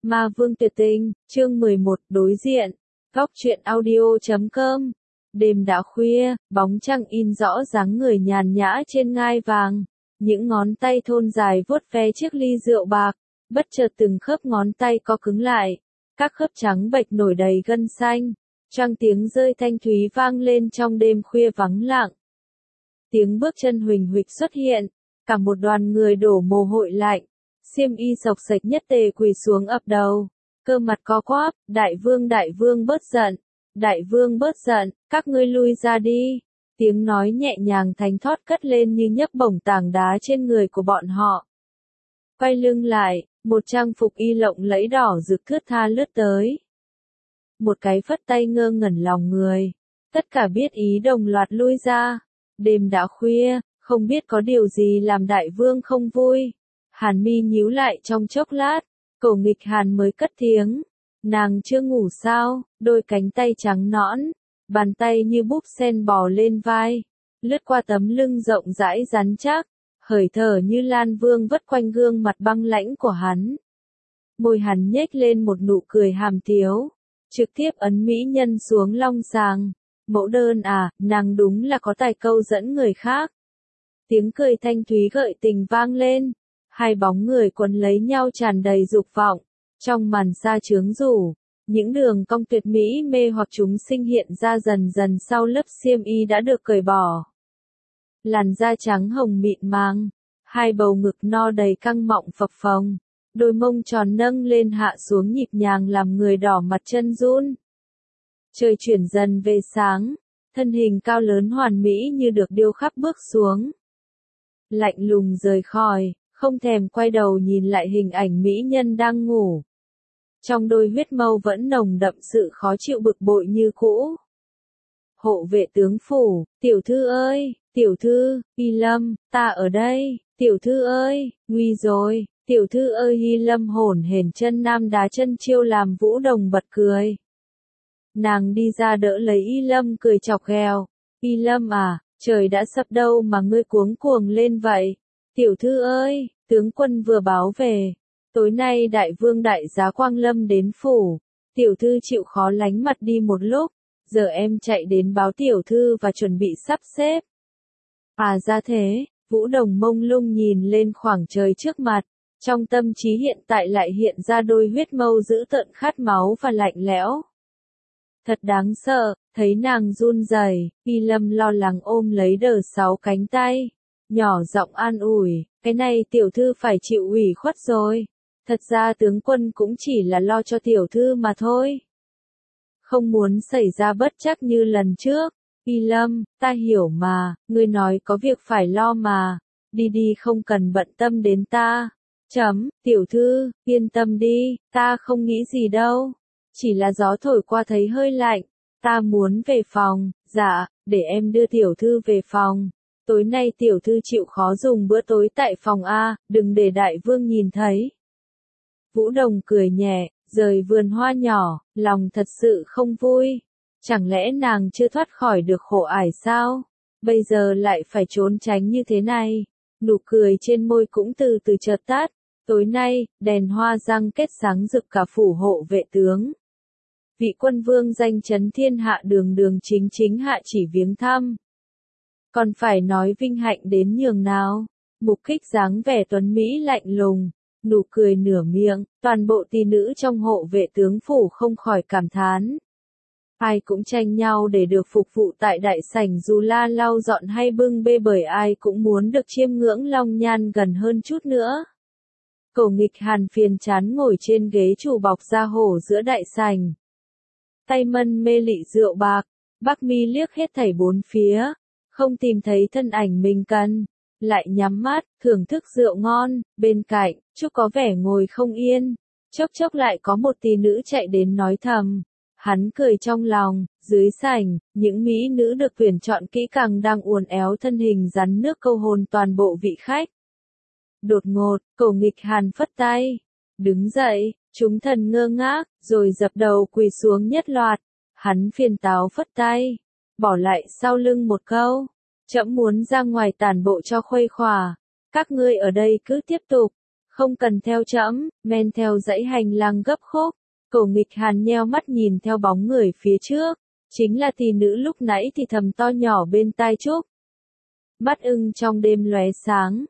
Ma Vương Tuyệt Tình, chương 11, đối diện. Góc truyện audio.com. Đêm đã khuya, bóng trăng in rõ dáng người nhàn nhã trên ngai vàng. Những ngón tay thon dài vuốt ve chiếc ly rượu bạc, bất chợt từng khớp ngón tay co cứng lại. Các khớp trắng bệch nổi đầy gân xanh. Trăng tiếng rơi thanh thúy vang lên trong đêm khuya vắng lặng. Tiếng bước chân huỳnh huỵch xuất hiện, cả một đoàn người đổ mồ hôi lạnh. Xiêm y xộc xệch nhất tề quỳ xuống ập đầu, cơ mặt co quắp, đại vương bớt giận, đại vương bớt giận, các ngươi lui ra đi. Tiếng nói nhẹ nhàng thánh thót cất lên như nhấc bổng tảng đá trên người của bọn họ. Quay lưng lại, một trang phục y lộng lẫy đỏ rực thướt tha lướt tới. Một cái phất tay ngơ ngẩn lòng người, tất cả biết ý đồng loạt lui ra. Đêm đã khuya, không biết có điều gì làm đại vương không vui. Hàn mi nhíu lại trong chốc lát, Cổ Nghịch Hàn mới cất tiếng. Nàng chưa ngủ sao? Đôi cánh tay trắng nõn, bàn tay như búp sen bò lên vai, lướt qua tấm lưng rộng rãi rắn chắc, hởi thở như lan vương vất quanh gương mặt băng lãnh của hắn. Môi hắn nhếch lên một nụ cười hàm tiếu, trực tiếp ấn mỹ nhân xuống long sàng. Mẫu đơn à, nàng đúng là có tài câu dẫn người khác. Tiếng cười thanh thúy gợi tình vang lên. Hai bóng người quấn lấy nhau tràn đầy dục vọng. Trong màn sa chướng rủ, những đường cong tuyệt mỹ mê hoặc chúng sinh hiện ra dần dần sau lớp xiêm y đã được cởi bỏ. Làn da trắng hồng mịn màng, hai bầu ngực no đầy căng mọng phập phồng, đôi mông tròn nâng lên hạ xuống nhịp nhàng làm người đỏ mặt chân run. Trời chuyển dần về sáng, thân hình cao lớn hoàn mỹ như được điêu khắc bước xuống. Lạnh lùng rời khỏi, không thèm quay đầu nhìn lại hình ảnh mỹ nhân đang ngủ. Trong đôi huyết mâu vẫn nồng đậm sự khó chịu bực bội như cũ. Hộ vệ tướng phủ, tiểu thư ơi, tiểu thư, Hy Lâm, ta ở đây, tiểu thư ơi, nguy rồi, tiểu thư ơi. Hy Lâm hổn hển chân nam đá chân chiêu làm Vũ Đồng bật cười. Nàng đi ra đỡ lấy Y Lâm cười chọc ghẹo. Y Lâm à, trời đã sập đâu mà ngươi cuống cuồng lên vậy? Tiểu thư ơi, tướng quân vừa báo về. Tối nay đại vương đại giá Quang Lâm đến phủ. Tiểu thư chịu khó lánh mặt đi một lúc. Giờ em chạy đến báo tiểu thư và chuẩn bị sắp xếp. À ra thế, Vũ Đồng mông lung nhìn lên khoảng trời trước mặt. Trong tâm trí hiện tại lại hiện ra đôi huyết mâu dữ tợn khát máu và lạnh lẽo. Thật đáng sợ, thấy nàng run rẩy, Y Lâm lo lắng ôm lấy đờ sáu cánh tay, nhỏ giọng an ủi, cái này tiểu thư phải chịu ủy khuất rồi. Thật ra tướng quân cũng chỉ là lo cho tiểu thư mà thôi. Không muốn xảy ra bất trắc như lần trước. Y Lâm, ta hiểu mà, ngươi nói có việc phải lo mà, đi đi không cần bận tâm đến ta. Tiểu thư, yên tâm đi, ta không nghĩ gì đâu. Chỉ là gió thổi qua thấy hơi lạnh, ta muốn về phòng. Dạ, để em đưa tiểu thư về phòng. Tối nay tiểu thư chịu khó dùng bữa tối tại phòng A, đừng để đại vương nhìn thấy. Vũ Đồng cười nhẹ, rời vườn hoa nhỏ, lòng thật sự không vui. Chẳng lẽ nàng chưa thoát khỏi được khổ ải sao? Bây giờ lại phải trốn tránh như thế này. Nụ cười trên môi cũng từ từ chợt tắt. Tối nay, đèn hoa răng kết sáng rực cả phủ hộ vệ tướng. Vị quân vương danh chấn thiên hạ đường đường chính chính hạ chỉ viếng thăm. Còn phải nói vinh hạnh đến nhường nào. Mục Kích dáng vẻ tuấn Mỹ lạnh lùng, nụ cười nửa miệng, toàn bộ tỷ nữ trong hộ vệ tướng phủ không khỏi cảm thán. Ai cũng tranh nhau để được phục vụ tại đại sảnh, dù la lau dọn hay bưng bê, bởi ai cũng muốn được chiêm ngưỡng long nhan gần hơn chút nữa. Cổ Nghịch Hàn phiền chán ngồi trên ghế chủ bọc da hổ giữa đại sảnh. Tay mân mê lị rượu bạc, Bắc Mi liếc hết thảy bốn phía, không tìm thấy thân ảnh mình cần, lại nhắm mắt, thưởng thức rượu ngon. Bên cạnh, Trúc có vẻ ngồi không yên, chốc chốc lại có một tỷ nữ chạy đến nói thầm. Hắn cười trong lòng, dưới sảnh, những mỹ nữ được tuyển chọn kỹ càng đang uốn éo thân hình rắn nước câu hồn toàn bộ vị khách. Đột ngột, Cổ Nghịch Hàn phất tay, đứng dậy, chúng thần ngơ ngác, rồi dập đầu quỳ xuống nhất loạt. Hắn phiền táo phất tay, bỏ lại sau lưng một câu, trẫm muốn ra ngoài tản bộ cho khuây khỏa, các ngươi ở đây cứ tiếp tục, Không cần theo trẫm, men theo dãy hành lang gấp khúc. Cổ Nghịch Hàn nheo mắt nhìn theo bóng người phía trước. Chính là tỷ nữ lúc nãy thì thầm to nhỏ bên tai Trúc. Mắt ưng trong đêm lóe sáng.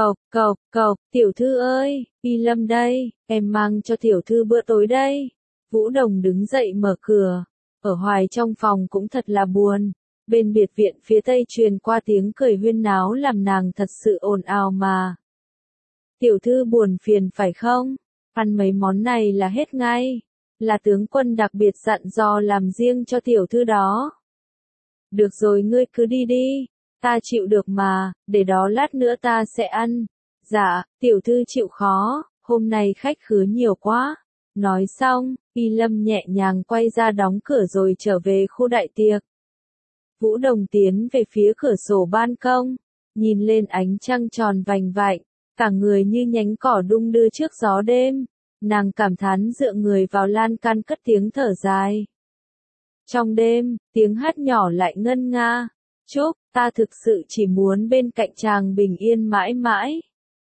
Cộc, tiểu thư ơi, Y Lâm đây, em mang cho tiểu thư bữa tối đây. Vũ Đồng đứng dậy mở cửa. Ở hoài trong phòng cũng thật là buồn. Bên biệt viện phía tây truyền qua tiếng cười huyên náo làm nàng thật sự ồn ào mà. Tiểu thư buồn phiền phải không? Ăn mấy món này là hết ngay. Là tướng quân đặc biệt dặn dò làm riêng cho tiểu thư đó. Được rồi ngươi cứ đi đi. Ta chịu được mà, để đó lát nữa ta sẽ ăn. Dạ, tiểu thư chịu khó, hôm nay khách khứa nhiều quá. Nói xong, Y Lâm nhẹ nhàng quay ra đóng cửa rồi trở về khu đại tiệc. Vũ Đồng tiến về phía cửa sổ ban công, nhìn lên ánh trăng tròn vành vạnh, cả người như nhánh cỏ đung đưa trước gió đêm. Nàng cảm thán dựa người vào lan can cất tiếng thở dài. Trong đêm, tiếng hát nhỏ lại ngân nga. Trúc, ta thực sự chỉ muốn bên cạnh chàng bình yên mãi mãi.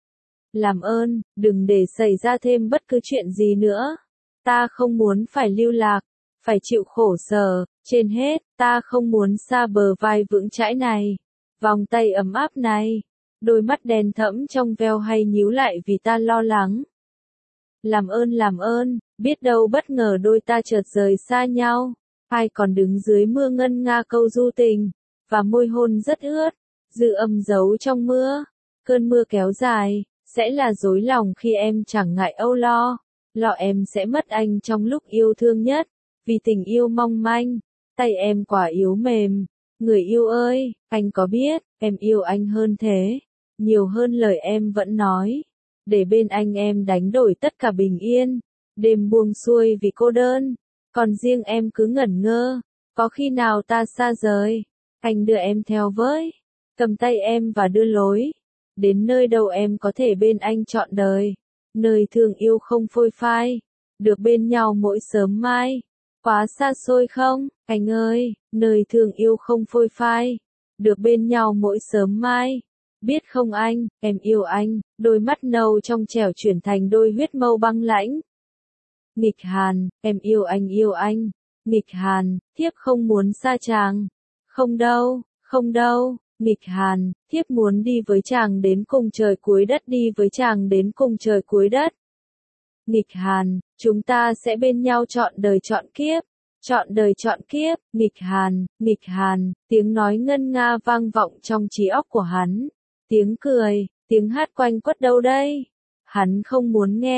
Làm ơn, đừng để xảy ra thêm bất cứ chuyện gì nữa. Ta không muốn phải lưu lạc, phải chịu khổ sở, trên hết, ta không muốn xa bờ vai vững chãi này. Vòng tay ấm áp này, đôi mắt đen thẫm trong veo hay nhíu lại vì ta lo lắng. Làm ơn, biết đâu bất ngờ đôi ta chợt rời xa nhau. Ai còn đứng dưới mưa ngân nga câu du tình, và môi hôn rất ướt, dư âm giấu trong mưa. Cơn mưa kéo dài, sẽ là dối lòng khi em chẳng ngại âu lo. Lo em sẽ mất anh trong lúc yêu thương nhất, vì tình yêu mong manh, tay em quả yếu mềm. Người yêu ơi, anh có biết, em yêu anh hơn thế, nhiều hơn lời em vẫn nói. Để bên anh em đánh đổi tất cả bình yên, đêm buông xuôi vì cô đơn, còn riêng em cứ ngẩn ngơ, có khi nào ta xa rời, anh đưa em theo với, cầm tay em và đưa lối, đến nơi đâu em có thể bên anh trọn đời, nơi thương yêu không phôi phai, được bên nhau mỗi sớm mai, quá xa xôi không, anh ơi, nơi thương yêu không phôi phai, được bên nhau mỗi sớm mai. Biết không anh, em yêu anh, đôi mắt nâu trong trẻo chuyển thành đôi huyết mâu băng lãnh. Nghịch Hàn, em yêu anh. Nghịch Hàn, thiếp không muốn xa chàng. Không đâu, Nghịch Hàn, thiếp muốn đi với chàng đến cùng trời cuối đất, đi với chàng đến cùng trời cuối đất. Nghịch Hàn, chúng ta sẽ bên nhau trọn đời trọn kiếp. Trọn đời trọn kiếp, nghịch Hàn, tiếng nói ngân nga vang vọng trong trí óc của hắn. Tiếng cười, tiếng hát quanh quất đâu đây? Hắn không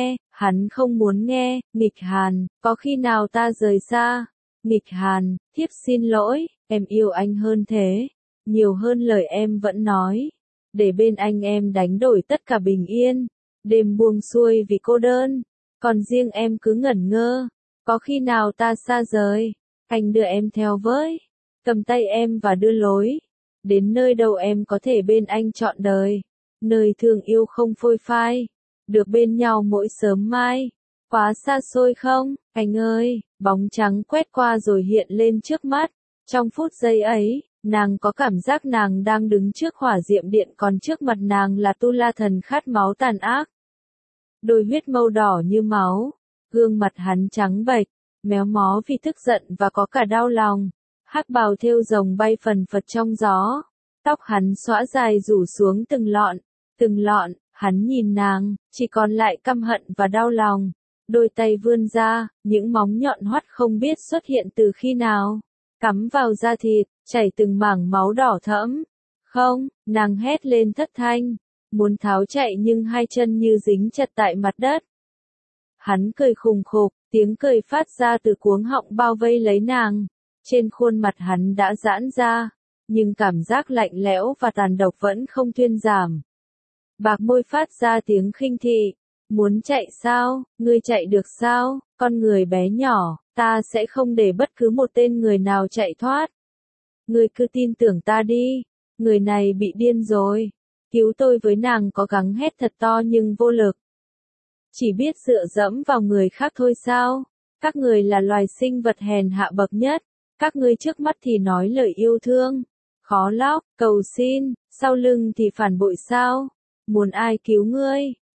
muốn nghe, Nghịch Hàn, có khi nào ta rời xa? Nghịch Hàn, thiếp xin lỗi, em yêu anh hơn thế, nhiều hơn lời em vẫn nói. Để bên anh em đánh đổi tất cả bình yên, đêm buông xuôi vì cô đơn, còn riêng em cứ ngẩn ngơ, có khi nào ta xa rời, anh đưa em theo với, cầm tay em và đưa lối. Đến nơi đâu em có thể bên anh trọn đời, nơi thương yêu không phôi phai, được bên nhau mỗi sớm mai. Quá xa xôi không, anh ơi, bóng trắng quét qua rồi hiện lên trước mắt. Trong phút giây ấy, nàng có cảm giác nàng đang đứng trước hỏa diệm điện, còn trước mặt nàng là Tu La Thần khát máu tàn ác. Đôi huyết mâu đỏ như máu, gương mặt hắn trắng bệch, méo mó vì tức giận và có cả đau lòng. Hắc bào thêu rồng bay phần phật trong gió, tóc hắn xõa dài rủ xuống từng lọn, hắn nhìn nàng, chỉ còn lại căm hận và đau lòng. Đôi tay vươn ra, những móng nhọn hoắt không biết xuất hiện từ khi nào, cắm vào da thịt, chảy từng mảng máu đỏ thẫm. Không, nàng hét lên thất thanh, muốn tháo chạy nhưng hai chân như dính chặt tại mặt đất. Hắn cười khùng khục, tiếng cười phát ra từ cuống họng bao vây lấy nàng. Trên khuôn mặt hắn đã giãn ra, nhưng cảm giác lạnh lẽo và tàn độc vẫn không thuyên giảm. Bạc môi phát ra tiếng khinh thị, muốn chạy sao, ngươi chạy được sao, con người bé nhỏ, ta sẽ không để bất cứ một tên người nào chạy thoát. Ngươi cứ tin tưởng ta đi, người này bị điên rồi, cứu tôi với. Nàng có gắng hét thật to nhưng vô lực. Chỉ biết dựa dẫm vào người khác thôi sao, các người là loài sinh vật hèn hạ bậc nhất. Các ngươi trước mắt thì nói lời yêu thương, khó lóc, cầu xin, sau lưng thì phản bội sao? Muốn ai cứu ngươi,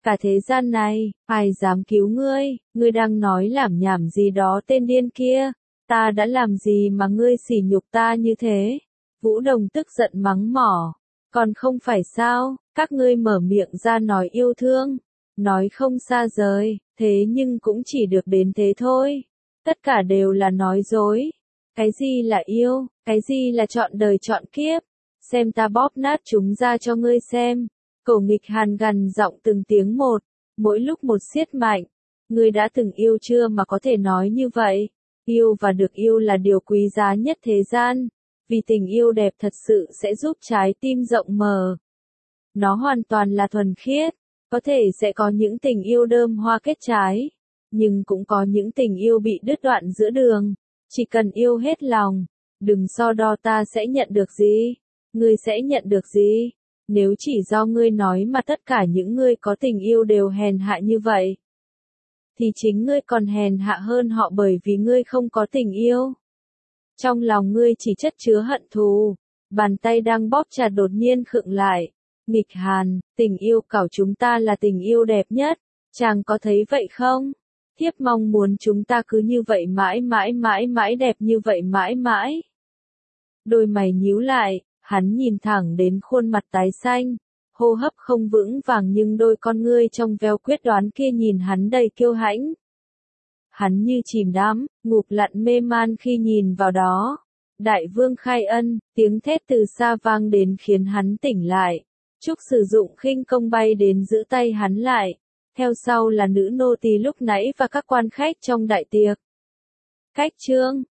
Cả thế gian này, ai dám cứu ngươi, ngươi đang nói lảm nhảm gì đó tên điên kia, ta đã làm gì mà ngươi sỉ nhục ta như thế? Vũ Đồng tức giận mắng mỏ, còn không phải sao, các ngươi mở miệng ra nói yêu thương, nói không xa rời, thế nhưng cũng chỉ được đến thế thôi, tất cả đều là nói dối. Cái gì là yêu, cái gì là chọn đời chọn kiếp, xem ta bóp nát chúng ra cho ngươi xem. Cổ Nghịch Hàn gằn giọng từng tiếng một, mỗi lúc một siết mạnh. Ngươi đã từng yêu chưa mà có thể nói như vậy? Yêu và được yêu là điều quý giá nhất thế gian, vì tình yêu đẹp thật sự sẽ giúp trái tim rộng mở. Nó hoàn toàn là thuần khiết, có thể sẽ có những tình yêu đơm hoa kết trái, nhưng cũng có những tình yêu bị đứt đoạn giữa đường. Chỉ cần yêu hết lòng, đừng so đo ta sẽ nhận được gì, ngươi sẽ nhận được gì. Nếu chỉ do ngươi nói mà tất cả những người có tình yêu đều hèn hạ như vậy, thì chính ngươi còn hèn hạ hơn họ bởi vì ngươi không có tình yêu. Trong lòng ngươi chỉ chất chứa hận thù, bàn tay đang bóp chặt đột nhiên khựng lại. Nghịch Hàn, tình yêu của chúng ta là tình yêu đẹp nhất, chàng có thấy vậy không? Thiếp mong muốn chúng ta cứ như vậy mãi mãi mãi mãi đẹp như vậy mãi mãi. Đôi mày nhíu lại, hắn nhìn thẳng đến khuôn mặt tái xanh, hô hấp không vững vàng nhưng đôi con ngươi trong veo quyết đoán kia nhìn hắn đầy kiêu hãnh. Hắn như chìm đắm, ngụp lặn mê man khi nhìn vào đó. Đại vương khai ân, tiếng thét từ xa vang đến khiến hắn tỉnh lại. Trúc sử dụng khinh công bay đến giữ tay hắn lại. Theo sau là nữ nô tỳ lúc nãy và các quan khách trong đại tiệc. Khách trương,